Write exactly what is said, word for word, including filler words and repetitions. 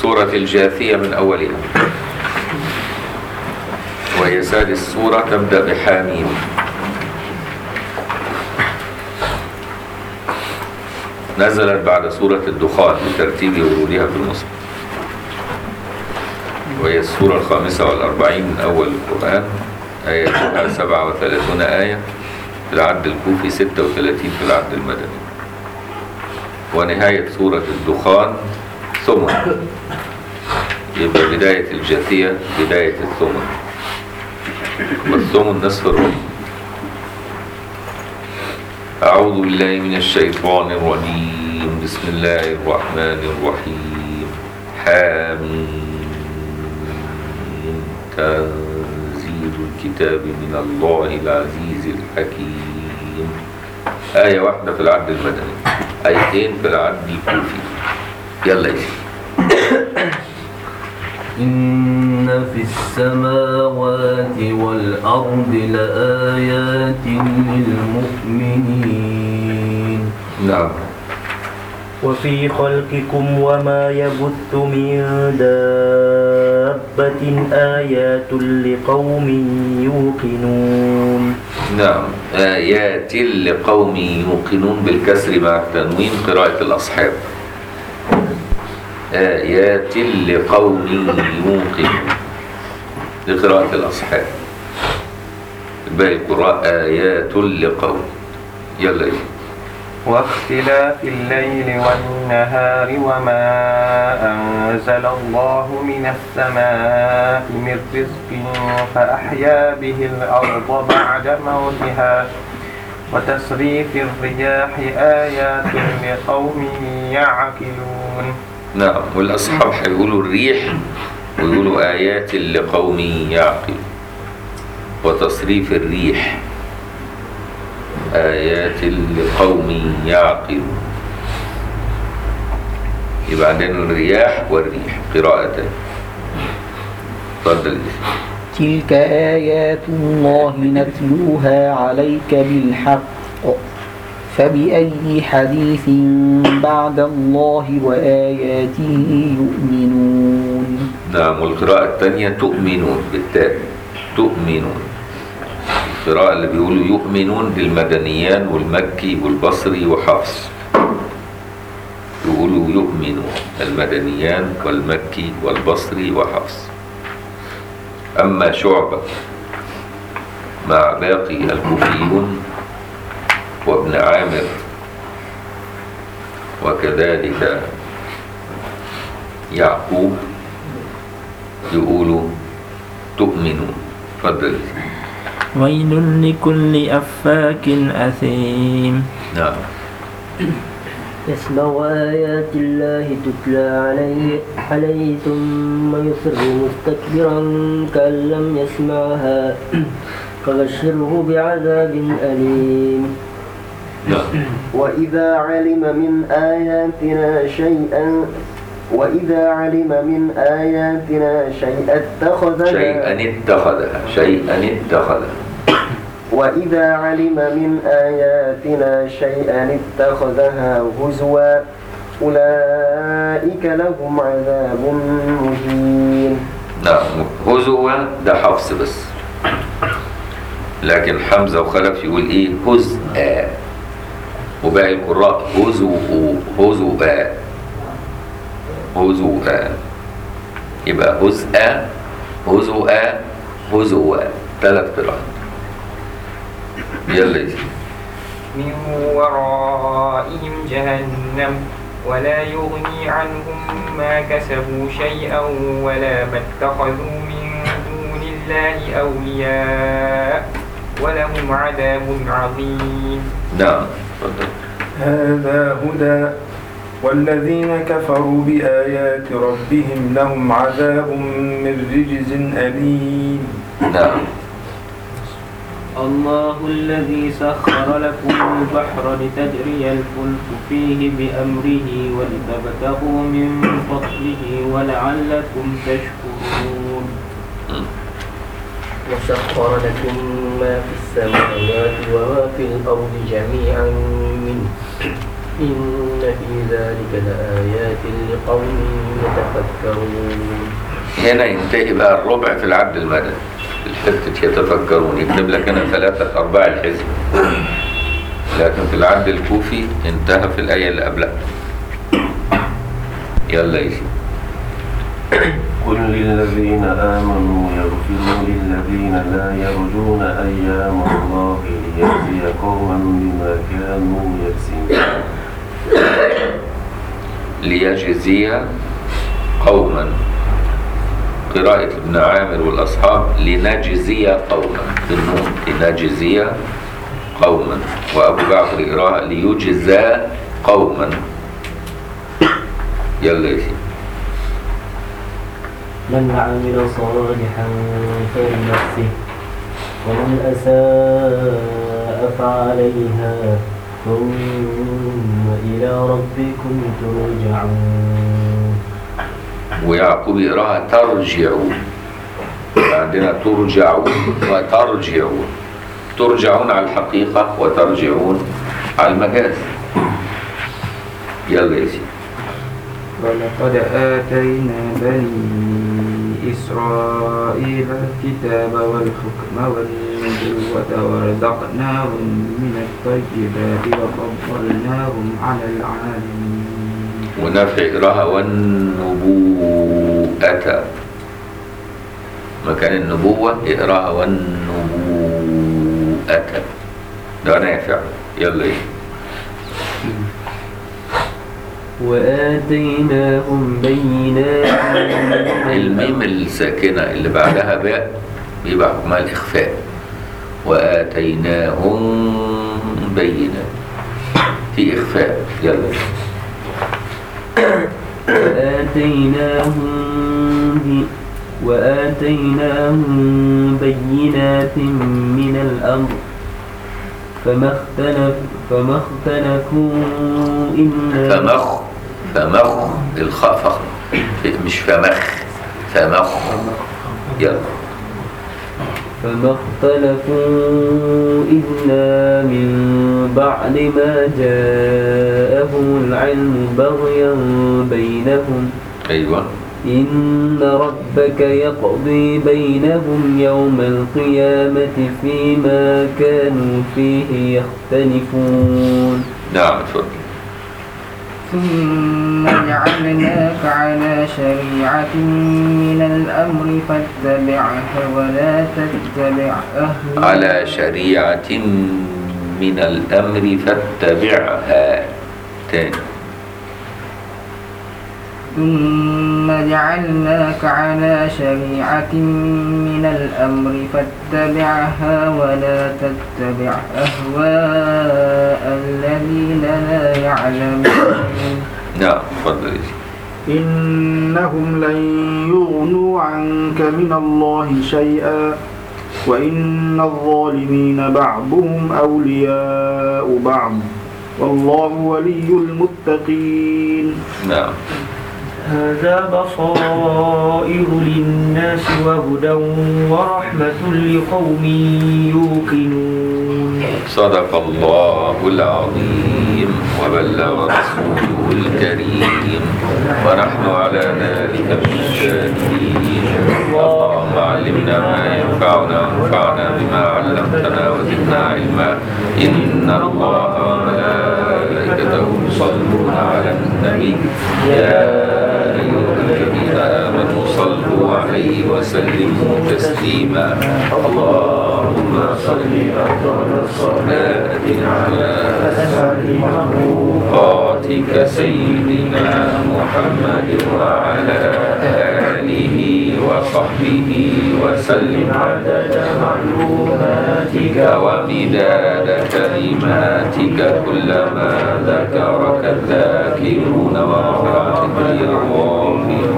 سورة الجاثية من أولها، وهي سادس سورة، تبدأ بحاميم. نزلت بعد سورة الدخان بترتيب ورودها في المصحف، وهي السورة الخامسة والأربعين من أول القرآن، آياتها سبعة وثلاثون آية في العد الكوفي، ستة وثلاثين في العد المدني. ونهاية سورة الدخان ثمن، يبقى بداية الجاثية بداية الثمن، والثمن نصف الربع. أعوذ بالله من الشيطان الرجيم، بسم الله الرحمن الرحيم. حاميم، تنزيل الكتاب من الله العزيز الحكيم. آية واحدة في العد المدني، آيتين في العد الكوفي. يلا يا إن في السماوات والأرض لآيات للمؤمنين. نعم. وفي خلقكم وما يبث من دابة آيات لقوم يوقنون. نعم، آيات لقوم يوقنون بالكسر مع التنوين، قراءة الأصحاب. آيات لقوم يوقنون لقراءة الأصحاب. باقي القراء آيات لقوم. يلا يلا. واختلاف الليل والنهار وما أنزل الله من السماء من رزق فأحيا به الأرض بعد موتها وتصريف الرياح آيات لقوم يعقلون. نعم، والأصحاب هيقولوا الريح ويقولوا آيات لقوم يعقلون، وتصريف الريح آيات لقوم يعقلون. يبقى عندنا الرياح والريح قراءتان. تفضل. تلك آيات الله نتلوها عليك بالحق فبأي حديث بعد الله وآياته يؤمنون. نعم، والقراءة الثانية تؤمنون بالتاء، تؤمنون. القراءة اللي بيقولوا يؤمنون بالمدنيان والمكي والبصري وحفص، يقولوا يؤمنون المدنيان والمكي والبصري وحفص. أما شعبة مع باقي الكوفيون وابن عامر وكذلك يعقوب يقولوا تؤمنون. تفضل. ويل لكل أفاك أثيم. نعم. يسمع آيات الله تتلى عليه, عليه ثم يصر مستكبرا كأن لم يسمعها فبشره بعذاب أليم. نعم. وإذا علم من آياتنا شيئا وإذا علم من آياتنا شيئا اتخذها شيئا اتخذها شيئا اتخذها وإذا علم من آياتنا شيئا اتخذها هزوا أولئك لهم عذاب مهين. نعم، هزوا ده حفص بس، لكن حمزة وخلف يقول ايه هزءا، وباقي القراء هزوا هزوا هزوا. يبقى هزءا هزوا هزوا، ثلاث قراءات. يلا يجي. من ورائهم جهنم ولا يغني عنهم ما كسبوا شيئا ولا ما اتخذوا من دون الله أولياء ولهم عذاب عظيم. نعم. هذا هدى والذين كفروا بآيات ربهم لهم عذاب من رجز أليم. نعم. الله الذي سخر لكم البحر لتجري الفلك فيه بأمره ولتبتغوا من فضله ولعلكم تشكرون. وسخر لكم ما في السماوات وما في الأرض جميعا منه إن في ذلك لآيات لقوم يتفكرون. هنا ينتهي بقى الربع في العد المدني، الحتة يتفكرون يكتب لك هنا ثلاثة أرباع الحزب، لكن في العد الكوفي انتهى في الآية اللي قبلها. يلا يا سيدي. قل للذين آمنوا يغفروا للذين لا يرجون أيام الله ليجزي قوما بما كانوا يكسبون. ليجزي قوما، قراءة ابن عامر والأصحاب لنجزي قوما بالنون، لنجزي قوما. وأبو جعفر قراءة ليجزى قوما. يلا يا سيدي. من عمل صالحا فلنفسه ومن أساء فعليها ثم إلى ربكم ترجعون. ويعقوب يقراها ترجعون. عندنا ترجعون وترجعون، ترجعون على الحقيقة وترجعون على المجاز. يلا يا سيدي. ولقد آتينا بني إسرائيل الكتاب والحكم والنبوة ورزقناهم من الطيبات وفضلناهم على العالمين. ونافع يقراها والنبوءة، مكان النبوة يقراها والنبوءة، ده نافع. يلا ايه. وآتيناهم بينات. الميم الساكنة اللي بعدها باء بيبقى حكمها الإخفاء. وآتيناهم بينات في إخفاء. يلا. وآتيناهم بي وآتيناهم بينات من الأمر فما اختلف فما اختلفوا إلا فمخ فمخ الخاء فخم مش فمخ فمخ. يلا. فما اختلفوا إلا من بعد ما جاءهم العلم بغيا بينهم. أيوة. إن ربك يقضي بينهم يوم القيامة فيما كانوا فيه يختلفون. نعم اتفضل. ثم جعلناك على شريعة من الأمر فاتبعها ولا تتبع أهواء على شريعة من الأمر فاتبعها. تاني. ثم جعلناك على شريعة من الأمر فاتبعها ولا تتبع أهواء الذين لا يعلمون. نعم تفضل. إنهم لن يغنوا عنك من الله شيئا وإن الظالمين بعضهم أولياء بعض والله ولي المتقين. نعم. هذا بصائر للناس وهدى ورحمة لقوم يوقنون. صدق الله العظيم وبلغ رسوله الكريم ونحن على ذلك من الشاهدين. اللهم علمنا ما ينفعنا وانفعنا بما علمتنا وزدنا علما. إن الله وملائكته يصلون على النبي يا أيها الذين آمنوا صلوا عليه وسلموا تسليما. اللهم صل أفضل الصلاة على أسعد مخلوقاتك سيدنا محمد وعلى آله وصحبه وسلم عدد معلوماتك ومداد كلماتك كلما ذكرك الذاكرون وغفرت الغافرين.